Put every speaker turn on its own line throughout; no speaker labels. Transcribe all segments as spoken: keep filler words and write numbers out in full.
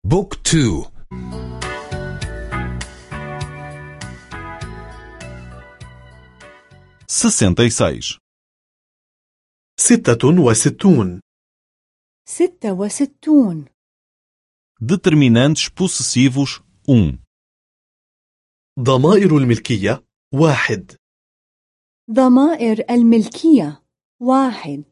بوك تو.
sessenta e seis.
ستة وستون.
ستة وستون.
Determinantes possessivos um.
ضمائر الملكية واحد.
ضمائر الملكية واحد.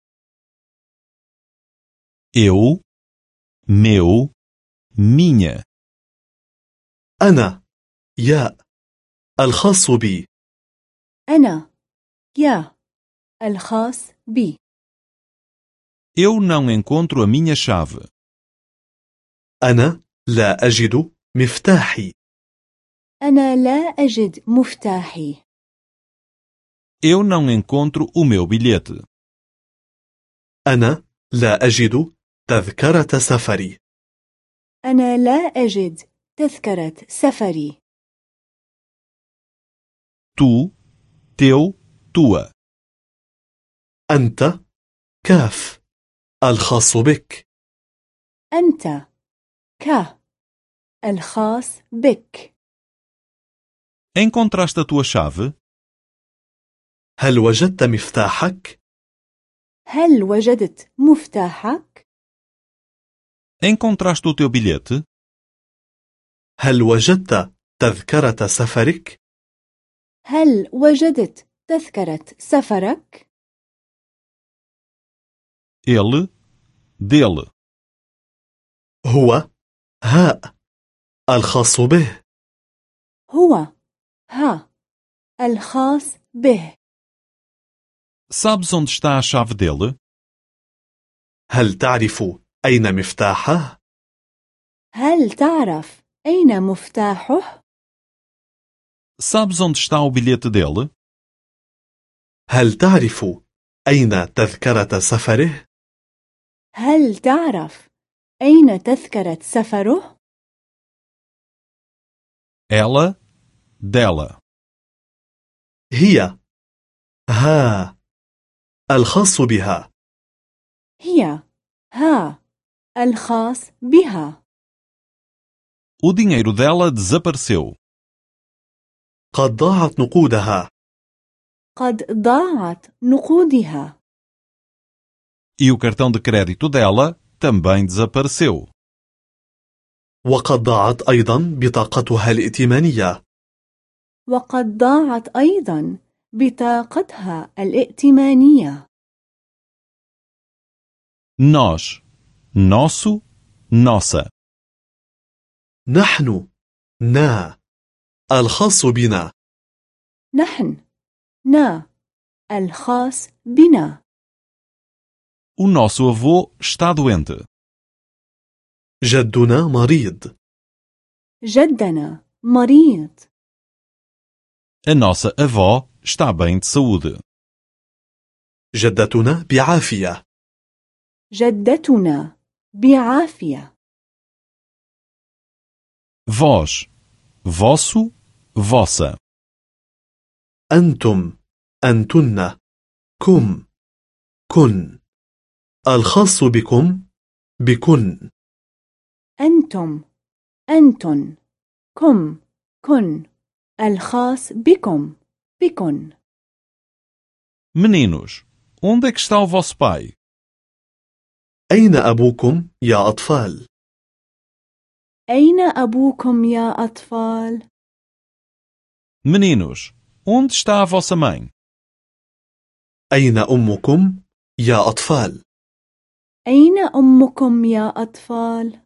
Eu, meu, minha.
أنا، يا، الخاص بي.
أنا، يا، الخاص بي.
Eu não encontro a minha chave.
أنا لا أجد مفتاحي.
أنا لا أجد مفتاحي.
Eu não encontro o meu bilhete.
أنا لا أجد تذكرة سفري.
أنا لا أجد تذكرة سفري.
Tu, teu, tua.
أنت، كاف، الخاص بك.
أنت، ك، الخاص بك.
Encontraste a tua chave?
هل وجدت مفتاحك؟
هل وجدت مفتاحك؟
Encontraste o teu bilhete?
هل وجدت تذكرة سفرك؟
هل وجدت تذكرة سفرك؟
Ele, dele.
هو، هاء، الخاص به.
هو، ها، الخاص به.
Sabes onde está a chave dele?
هل تعرف أين مفتاحه؟
هل تعرف أين مفتاحه؟
Sabes onde está o bilhete dele?
هل تعرف أين تذكرة سفره؟
هل تعرف أين تذكرة سفره؟
Ela, dela.
هي، ها، الخاص بها.
هي، ها، الخاص بها.
O dinheiro dela desapareceu.
قد ضاعت نقودها.
قد ضاعت نقودها.
E o cartão de crédito dela também desapareceu.
وقد ضاعت أيضا بطاقتها الائتمانية.
وقد ضاعت أيضا بطاقتها الائتمانية.
Nós, nosso, nossa.
نحن، نا، الخاص بنا.
نحن، نا، الخاص بنا.
O nosso avô está doente.
جدنا مريض.
جدنا مريض.
A nossa avó está bem de saúde.
جدتنا بعافية.
جدتنا بعافية.
Vós, vosso, vossa.
أنتم، أنتن، كم، كن، الخاص بكم، بكن.
أنتم، أنتن، كم، كن، الخاص بكم، بكن.
Meninos, onde é que está o vosso pai?
أين أبوكم يا أطفال؟
أين أبوكم يا أطفال؟
Meninos, onde está a vossa mãe?
أين أمكم يا أطفال؟
أين أمكم يا أطفال؟